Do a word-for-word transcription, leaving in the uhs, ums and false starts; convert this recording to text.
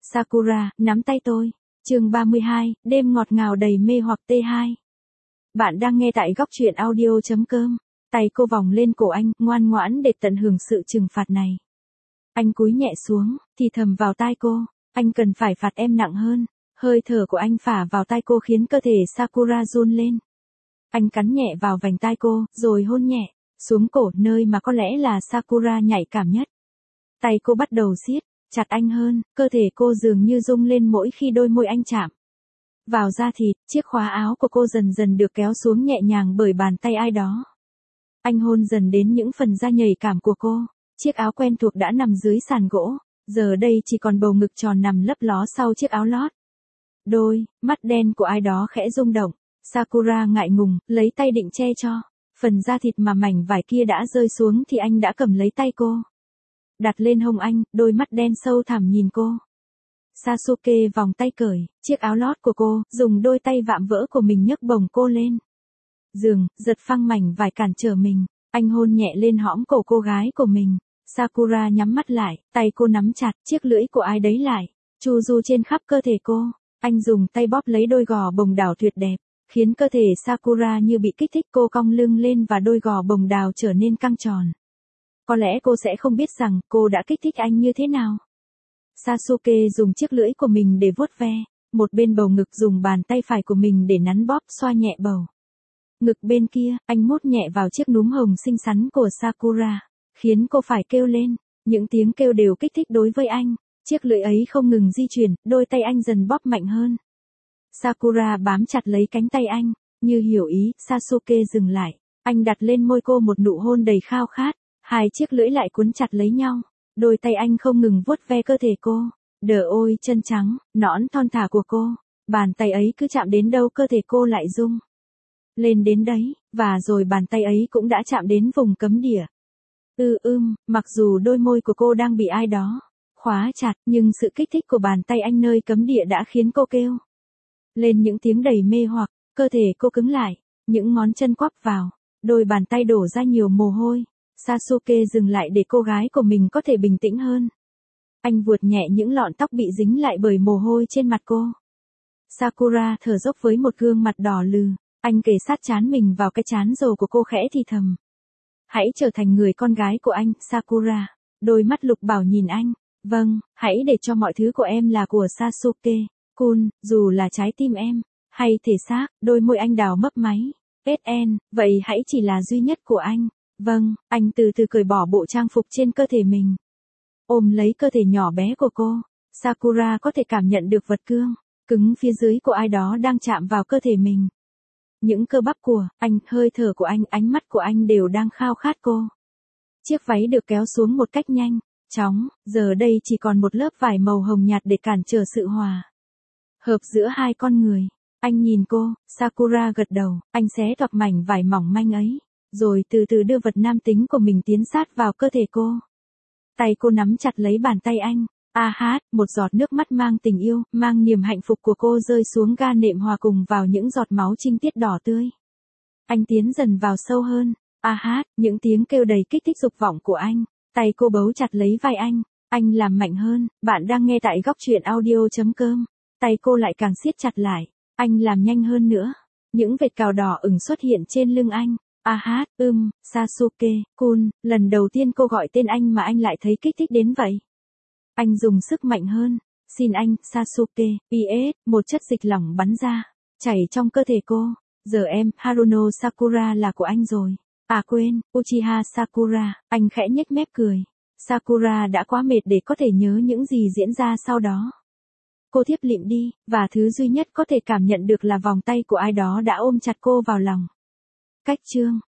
Sakura, nắm tay tôi. Chương ba mươi hai, đêm ngọt ngào đầy mê hoặc tê hai. Bạn đang nghe tại góc truyện audio chấm com. Tay cô vòng lên cổ anh, ngoan ngoãn để tận hưởng sự trừng phạt này. Anh cúi nhẹ xuống, thì thầm vào tai cô, anh cần phải phạt em nặng hơn. Hơi thở của anh phả vào tai cô khiến cơ thể Sakura run lên. Anh cắn nhẹ vào vành tai cô, rồi hôn nhẹ xuống cổ, nơi mà có lẽ là Sakura nhạy cảm nhất. Tay cô bắt đầu siết chặt anh hơn, cơ thể cô dường như rung lên mỗi khi đôi môi anh chạm vào da thịt. Chiếc khóa áo của cô dần dần được kéo xuống nhẹ nhàng bởi bàn tay ai đó. Anh hôn dần đến những phần da nhạy cảm của cô. Chiếc áo quen thuộc đã nằm dưới sàn gỗ, giờ đây chỉ còn bầu ngực tròn nằm lấp ló sau chiếc áo lót. Đôi mắt đen của ai đó khẽ rung động. Sakura ngại ngùng, lấy tay định che cho phần da thịt mà mảnh vải kia đã rơi xuống, thì anh đã cầm lấy tay cô, đặt lên hông anh, đôi mắt đen sâu thẳm nhìn cô. Sasuke vòng tay cởi chiếc áo lót của cô, dùng đôi tay vạm vỡ của mình nhấc bổng cô lên giường, giật phăng mảnh vải cản trở mình. Anh hôn nhẹ lên hõm cổ cô gái của mình. Sakura nhắm mắt lại, tay cô nắm chặt chiếc lưỡi của ai đấy lại, chu du trên khắp cơ thể cô. Anh dùng tay bóp lấy đôi gò bồng đào tuyệt đẹp, khiến cơ thể Sakura như bị kích thích. Cô cong lưng lên và đôi gò bồng đào trở nên căng tròn. Có lẽ cô sẽ không biết rằng cô đã kích thích anh như thế nào. Sasuke dùng chiếc lưỡi của mình để vuốt ve một bên bầu ngực, dùng bàn tay phải của mình để nắn bóp xoa nhẹ bầu ngực bên kia. Anh mút nhẹ vào chiếc núm hồng xinh xắn của Sakura, khiến cô phải kêu lên. Những tiếng kêu đều kích thích đối với anh. Chiếc lưỡi ấy không ngừng di chuyển, đôi tay anh dần bóp mạnh hơn. Sakura bám chặt lấy cánh tay anh, như hiểu ý. Sasuke dừng lại, anh đặt lên môi cô một nụ hôn đầy khao khát. Hai chiếc lưỡi lại cuốn chặt lấy nhau. Đôi tay anh không ngừng vuốt ve cơ thể cô. Đờ ôi chân trắng, nõn thon thả của cô. Bàn tay ấy cứ chạm đến đâu cơ thể cô lại rung lên đến đấy, và rồi bàn tay ấy cũng đã chạm đến vùng cấm địa. Ư ưm, mặc dù đôi môi của cô đang bị ai đó khóa chặt, nhưng sự kích thích của bàn tay anh nơi cấm địa đã khiến cô kêu lên những tiếng đầy mê hoặc. Cơ thể cô cứng lại, những ngón chân quắp vào, đôi bàn tay đổ ra nhiều mồ hôi. Sasuke dừng lại để cô gái của mình có thể bình tĩnh hơn. Anh vuột nhẹ những lọn tóc bị dính lại bởi mồ hôi trên mặt cô. Sakura thở dốc với một gương mặt đỏ lừ. Anh kề sát trán mình vào cái trán rồ của cô, khẽ thì thầm. Hãy trở thành người con gái của anh, Sakura. Đôi mắt lục bảo nhìn anh. Vâng, hãy để cho mọi thứ của em là của Sasuke-kun, dù là trái tim em, hay thể xác. Đôi môi anh đào mấp máy. ét en, vậy hãy chỉ là duy nhất của anh. Vâng, anh từ từ cởi bỏ bộ trang phục trên cơ thể mình, ôm lấy cơ thể nhỏ bé của cô. Sakura có thể cảm nhận được vật cương cứng phía dưới của ai đó đang chạm vào cơ thể mình. Những cơ bắp của anh, hơi thở của anh, ánh mắt của anh đều đang khao khát cô. Chiếc váy được kéo xuống một cách nhanh chóng, giờ đây chỉ còn một lớp vải màu hồng nhạt để cản trở sự hòa hợp giữa hai con người. Anh nhìn cô. Sakura gật đầu. Anh xé toạc mảnh vải mỏng manh ấy, rồi từ từ đưa vật nam tính của mình tiến sát vào cơ thể cô. Tay cô nắm chặt lấy bàn tay anh. A hát, một giọt nước mắt mang tình yêu, mang niềm hạnh phúc của cô rơi xuống ga nệm, hòa cùng vào những giọt máu trinh tiết đỏ tươi. Anh tiến dần vào sâu hơn. A hát, những tiếng kêu đầy kích thích dục vọng của anh. Tay cô bấu chặt lấy vai anh. Anh làm mạnh hơn. Bạn đang nghe tại góc truyện audio chấm com. Tay cô lại càng siết chặt lại. Anh làm nhanh hơn nữa. Những vệt cào đỏ ửng xuất hiện trên lưng anh. A hát, ưm, Sasuke-kun, lần đầu tiên cô gọi tên anh mà anh lại thấy kích thích đến vậy. Anh dùng sức mạnh hơn. Xin anh, Sasuke, pê ét, một chất dịch lỏng bắn ra, chảy trong cơ thể cô. Giờ em, Haruno Sakura là của anh rồi. À quên, Uchiha Sakura. Anh khẽ nhếch mép cười. Sakura đã quá mệt để có thể nhớ những gì diễn ra sau đó. Cô thiếp lịm đi, và thứ duy nhất có thể cảm nhận được là vòng tay của ai đó đã ôm chặt cô vào lòng. Cách chương